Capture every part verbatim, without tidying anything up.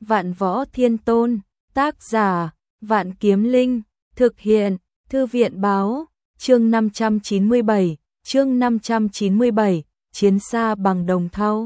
Vạn Võ Thiên Tôn, tác giả, Vạn Kiếm Linh, thực hiện, Thư viện báo, chương năm trăm chín mươi bảy, chương năm trăm chín mươi bảy, chiến xa bằng đồng thau.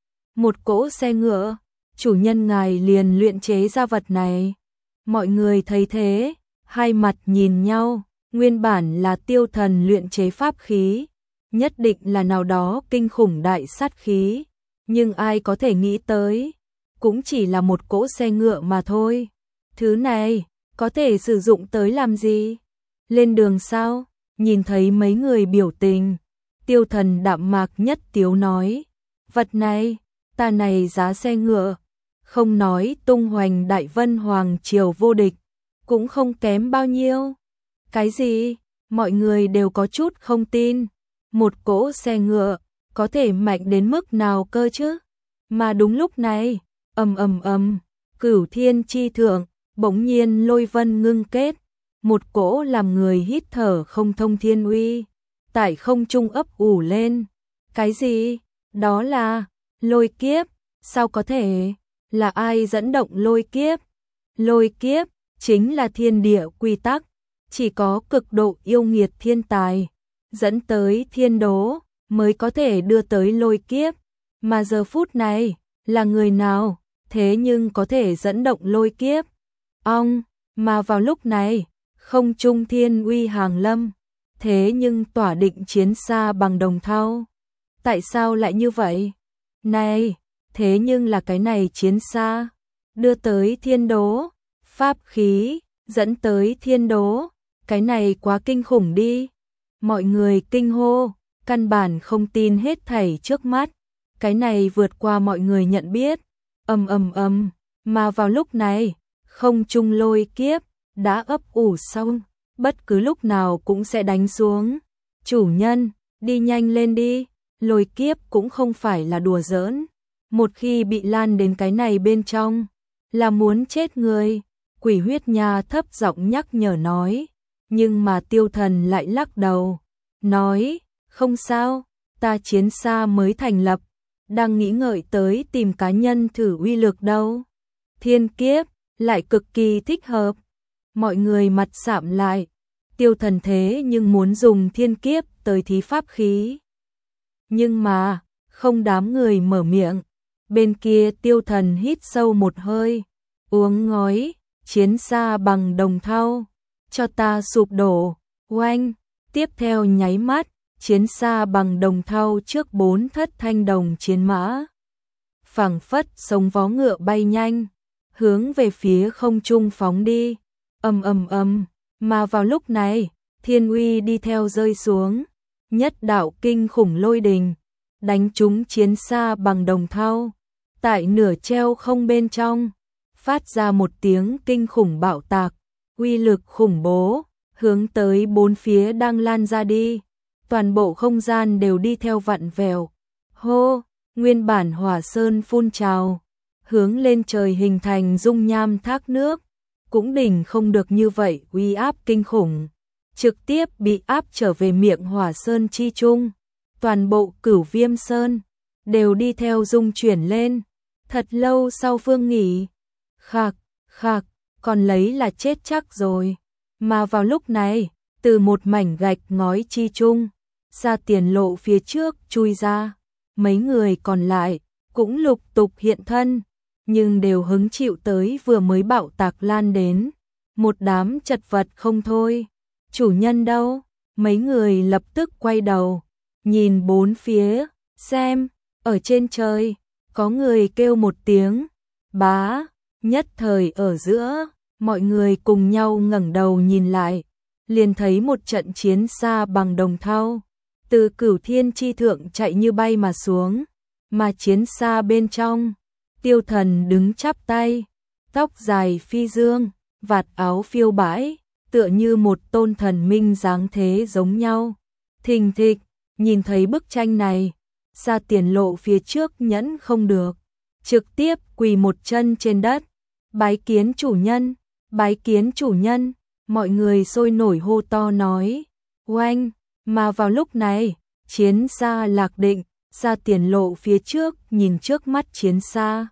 Một cỗ xe ngựa, chủ nhân ngài liền luyện chế ra vật này. Mọi người thấy thế, hai mặt nhìn nhau, nguyên bản là Tiêu Thần luyện chế pháp khí, nhất định là nào đó kinh khủng đại sát khí, nhưng ai có thể nghĩ tới, cũng chỉ là một cỗ xe ngựa mà thôi. Thứ này, có thể sử dụng tới làm gì? Lên đường sao? Nhìn thấy mấy người biểu tình, Tiêu Thần đạm mạc nhất tiếu nói, vật này, ta này giá xe ngựa, không nói tung hoành Đại Vân Hoàng triều vô địch, cũng không kém bao nhiêu. Cái gì? Mọi người đều có chút không tin, một cỗ xe ngựa, có thể mạnh đến mức nào cơ chứ? Mà đúng lúc này, ầm ầm ầm, Cửu Thiên chi thượng, bỗng nhiên lôi vân ngưng kết, một cỗ làm người hít thở không thông thiên uy, tại không trung ấp ủ lên. Cái gì? Đó là lôi kiếp, sao có thể? Là ai dẫn động lôi kiếp? Lôi kiếp chính là thiên địa quy tắc, chỉ có cực độ yêu nghiệt thiên tài dẫn tới thiên đố mới có thể đưa tới lôi kiếp, mà giờ phút này là người nào thế nhưng có thể dẫn động lôi kiếp? Ong, mà vào lúc này, không trung thiên uy hàng lâm, thế nhưng tỏa định chiến xa bằng đồng thau. Tại sao lại như vậy? Này, thế nhưng là cái này chiến xa đưa tới thiên đố, pháp khí dẫn tới thiên đố, cái này quá kinh khủng đi. Mọi người kinh hô, căn bản không tin hết thảy trước mắt, cái này vượt qua mọi người nhận biết. Ầm ầm ầm, mà vào lúc này, không trung lôi kiếp đã ấp ủ xong, bất cứ lúc nào cũng sẽ đánh xuống. Chủ nhân, đi nhanh lên đi, lôi kiếp cũng không phải là đùa giỡn, một khi bị lan đến cái này bên trong, là muốn chết người. Quỷ Huyết Nha thấp giọng nhắc nhở nói, nhưng mà Tiêu Thần lại lắc đầu, nói, không sao, ta chiến xa mới thành lập, đang nghĩ ngợi tới tìm cá nhân thử uy lực đâu. Thiên kiếp lại cực kỳ thích hợp. Mọi người mặt sạm lại, Tiêu Thần thế nhưng muốn dùng thiên kiếp tới thí pháp khí. Nhưng mà, không đám người mở miệng. Bên kia Tiêu Thần hít sâu một hơi, uống ngói, chiến xa bằng đồng thau, cho ta sụp đổ. Oanh, tiếp theo nháy mắt, chiến xa bằng đồng thau trước bốn thất thanh đồng chiến mã, phảng phất sống vó ngựa bay nhanh, hướng về phía không trung phóng đi. Ầm ầm ầm, mà vào lúc này, thiên uy đi theo rơi xuống, nhất đạo kinh khủng lôi đình đánh trúng chiến xa bằng đồng thau, tại nửa treo không bên trong, phát ra một tiếng kinh khủng bạo tạc, uy lực khủng bố, hướng tới bốn phía đang lan ra đi. Toàn bộ không gian đều đi theo vặn vẹo. Hô, nguyên bản hỏa sơn phun trào, hướng lên trời hình thành dung nham thác nước, cũng đỉnh không được như vậy uy áp kinh khủng, trực tiếp bị áp trở về miệng hỏa sơn chi trung. Toàn bộ Cửu Viêm Sơn đều đi theo rung chuyển lên. Thật lâu sau phương nghỉ, khạc, khạc, còn lấy là chết chắc rồi. Mà vào lúc này, từ một mảnh gạch ngói chi trung, Sa Tiền Lộ phía trước chui ra, mấy người còn lại cũng lục tục hiện thân, nhưng đều hứng chịu tới vừa mới bạo tạc lan đến, một đám chật vật không thôi. Chủ nhân đâu? Mấy người lập tức quay đầu, nhìn bốn phía, xem, ở trên trời, có người kêu một tiếng, bá, nhất thời ở giữa, mọi người cùng nhau ngẩng đầu nhìn lại, liền thấy một trận chiến xa bằng đồng thau, từ Cửu Thiên chi thượng chạy như bay mà xuống, mà chiến xa bên trong, Tiêu Thần đứng chắp tay, tóc dài phi dương, vạt áo phiêu bãi, tựa như một tôn thần minh dáng thế giống nhau. Thình thịch, nhìn thấy bức tranh này, Sa Tiền Lộ phía trước nhẫn không được, trực tiếp quỳ một chân trên đất, bái kiến chủ nhân, bái kiến chủ nhân. Mọi người sôi nổi hô to nói, oanh, mà vào lúc này, chiến xa lạc định, Sa Tiền Lộ phía trước nhìn trước mắt chiến xa,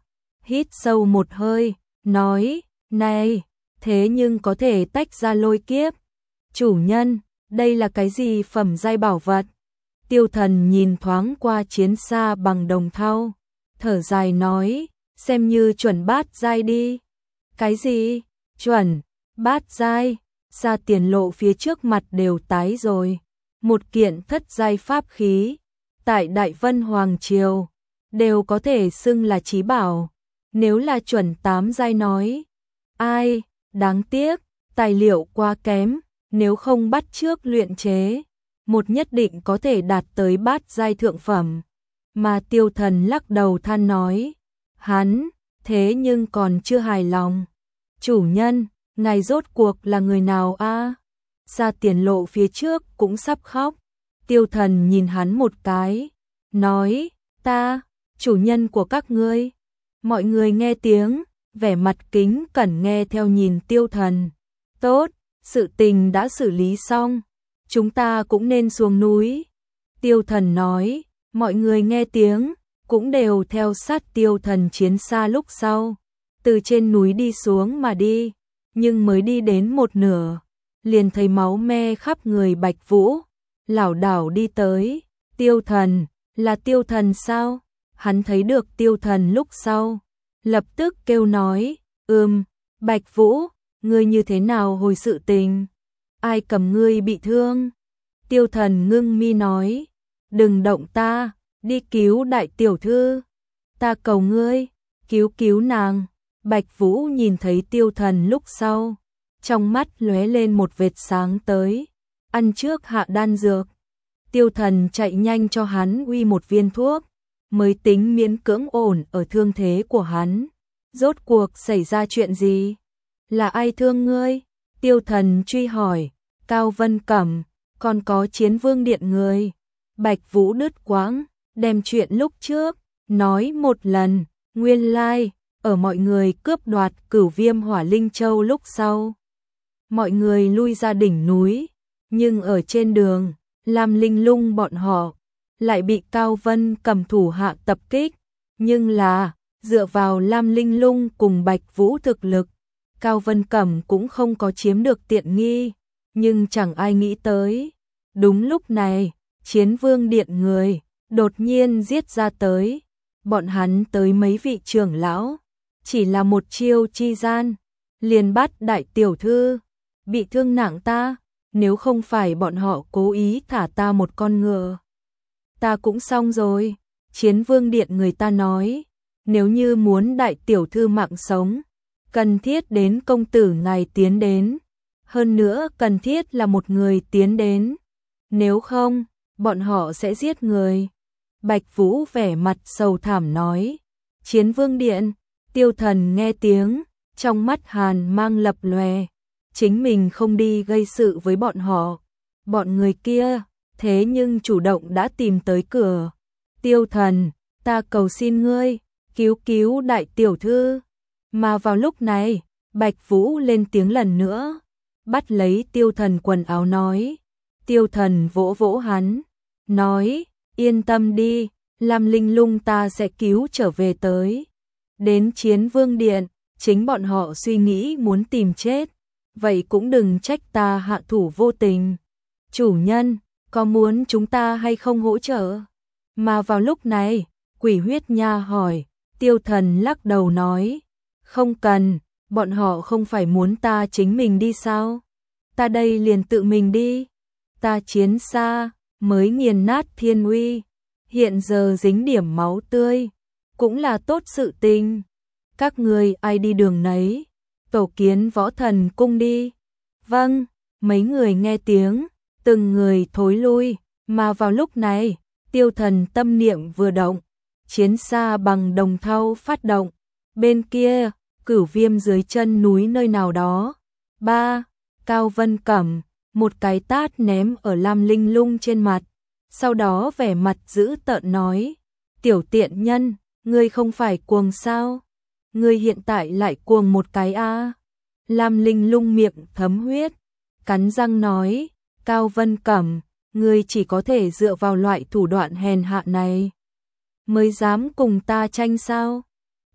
hít sâu một hơi, nói, này, thế nhưng có thể tách ra lôi kiếp. Chủ nhân, đây là cái gì phẩm giai bảo vật? Tiêu Thần nhìn thoáng qua chiến xa bằng đồng thau, thở dài nói, xem như chuẩn bát giai đi. Cái gì? Chuẩn, bát giai? Xa Tiền Lộ phía trước mặt đều tái rồi. Một kiện thất giai pháp khí, tại Đại Vân Hoàng Triều, đều có thể xưng là chí bảo. Nếu là chuẩn tám giai nói, ai, đáng tiếc, tài liệu quá kém, nếu không bắt chước luyện chế, một nhất định có thể đạt tới bát giai thượng phẩm. Mà Tiêu Thần lắc đầu than nói, hắn, thế nhưng còn chưa hài lòng. Chủ nhân, ngài rốt cuộc là người nào a? Xa Tiền Lộ phía trước cũng sắp khóc. Tiêu Thần nhìn hắn một cái, nói, ta, chủ nhân của các ngươi. Mọi người nghe tiếng, vẻ mặt kính cẩn nghe theo nhìn Tiêu Thần. Tốt, sự tình đã xử lý xong, chúng ta cũng nên xuống núi. Tiêu Thần nói, mọi người nghe tiếng, cũng đều theo sát Tiêu Thần chiến xa lúc sau. Từ trên núi đi xuống mà đi, nhưng mới đi đến một nửa, liền thấy máu me khắp người Bạch Vũ, lảo đảo đi tới. Tiêu Thần, là Tiêu Thần sao? Hắn thấy được Tiêu Thần lúc sau, lập tức kêu nói, ừm, Bạch Vũ, ngươi như thế nào hồi sự tình? Ai cầm ngươi bị thương? Tiêu Thần ngưng mi nói, đừng động ta, đi cứu đại tiểu thư. Ta cầu ngươi, cứu cứu nàng. Bạch Vũ nhìn thấy Tiêu Thần lúc sau, trong mắt lóe lên một vệt sáng tới, ăn trước hạ đan dược. Tiêu Thần chạy nhanh cho hắn uy một viên thuốc, mới tính miễn cưỡng ổn ở thương thế của hắn. Rốt cuộc xảy ra chuyện gì? Là ai thương ngươi? Tiêu Thần truy hỏi. Cao Vân Cẩm, còn có Chiến Vương Điện người. Bạch Vũ đứt quãng, đem chuyện lúc trước nói một lần. Nguyên lai, like, ở mọi người cướp đoạt Cửu Viêm Hỏa Linh Châu lúc sau, mọi người lui ra đỉnh núi, nhưng ở trên đường, Lam Linh Lung bọn họ lại bị Cao Vân Cẩm thủ hạ tập kích, nhưng là dựa vào Lam Linh Lung cùng Bạch Vũ thực lực, Cao Vân Cẩm cũng không có chiếm được tiện nghi, nhưng chẳng ai nghĩ tới. Đúng lúc này, Chiến Vương Điện người đột nhiên giết ra tới, bọn hắn tới mấy vị trưởng lão, chỉ là một chiêu chi gian, liền bắt đại tiểu thư, bị thương nặng ta, nếu không phải bọn họ cố ý thả ta một con ngựa, ta cũng xong rồi. Chiến Vương Điện người ta nói, nếu như muốn đại tiểu thư mạng sống, cần thiết đến công tử ngài tiến đến, hơn nữa cần thiết là một người tiến đến, nếu không, bọn họ sẽ giết người. Bạch Vũ vẻ mặt sầu thảm nói. Chiến Vương Điện, Tiêu Thần nghe tiếng, trong mắt hàn mang lập lòe, chính mình không đi gây sự với bọn họ, bọn người kia thế nhưng chủ động đã tìm tới cửa. Tiêu Thần, ta cầu xin ngươi, cứu cứu đại tiểu thư. Mà vào lúc này, Bạch Vũ lên tiếng lần nữa, bắt lấy Tiêu Thần quần áo nói. Tiêu Thần vỗ vỗ hắn, nói, yên tâm đi, Lam Linh Lung ta sẽ cứu trở về tới. Đến Chiến Vương Điện, chính bọn họ suy nghĩ muốn tìm chết, vậy cũng đừng trách ta hạ thủ vô tình. Chủ nhân, có muốn chúng ta hay không hỗ trợ? Mà vào lúc này, Quỷ Huyết Nha hỏi. Tiêu Thần lắc đầu nói, không cần, bọn họ không phải muốn ta chính mình đi sao? Ta đây liền tự mình đi. Ta chiến xa, mới nghiền nát thiên uy, hiện giờ dính điểm máu tươi, cũng là tốt sự tình. Các người ai đi đường nấy, tổ kiến Võ Thần cung đi. Vâng, mấy người nghe tiếng, từng người thối lui, mà vào lúc này, Tiêu Thần tâm niệm vừa động, chiến xa bằng đồng thau phát động, bên kia, Cửu Viêm dưới chân núi nơi nào đó. Ba, Cao Vân Cẩm, một cái tát ném ở Lam Linh Lung trên mặt, sau đó vẻ mặt dữ tợn nói, tiểu tiện nhân, ngươi không phải cuồng sao? Ngươi hiện tại lại cuồng một cái a? Lam Linh Lung miệng thấm huyết, cắn răng nói, Cao Vân Cẩm, ngươi chỉ có thể dựa vào loại thủ đoạn hèn hạ này mới dám cùng ta tranh sao?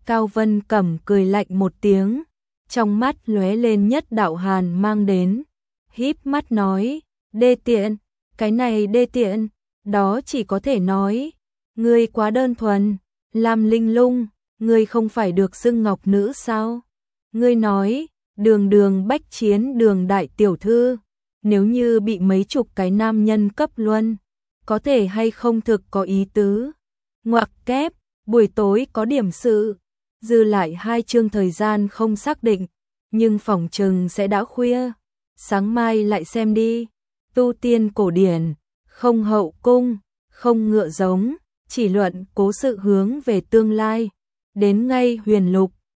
Cao Vân Cẩm cười lạnh một tiếng, trong mắt lóe lên nhất đạo hàn mang đến, híp mắt nói, đê tiện, cái này đê tiện, đó chỉ có thể nói, ngươi quá đơn thuần, Lam Linh Lung, ngươi không phải được xưng ngọc nữ sao? Ngươi nói, đường đường bách chiến đường đại tiểu thư, nếu như bị mấy chục cái nam nhân cấp luân, có thể hay không thực có ý tứ. Ngoặc kép, buổi tối có điểm sự, dư lại hai chương thời gian không xác định, nhưng phỏng chừng sẽ đã khuya, sáng mai lại xem đi. Tu tiên cổ điển, không hậu cung, không ngựa giống, chỉ luận cố sự hướng về tương lai, đến ngay huyền lục,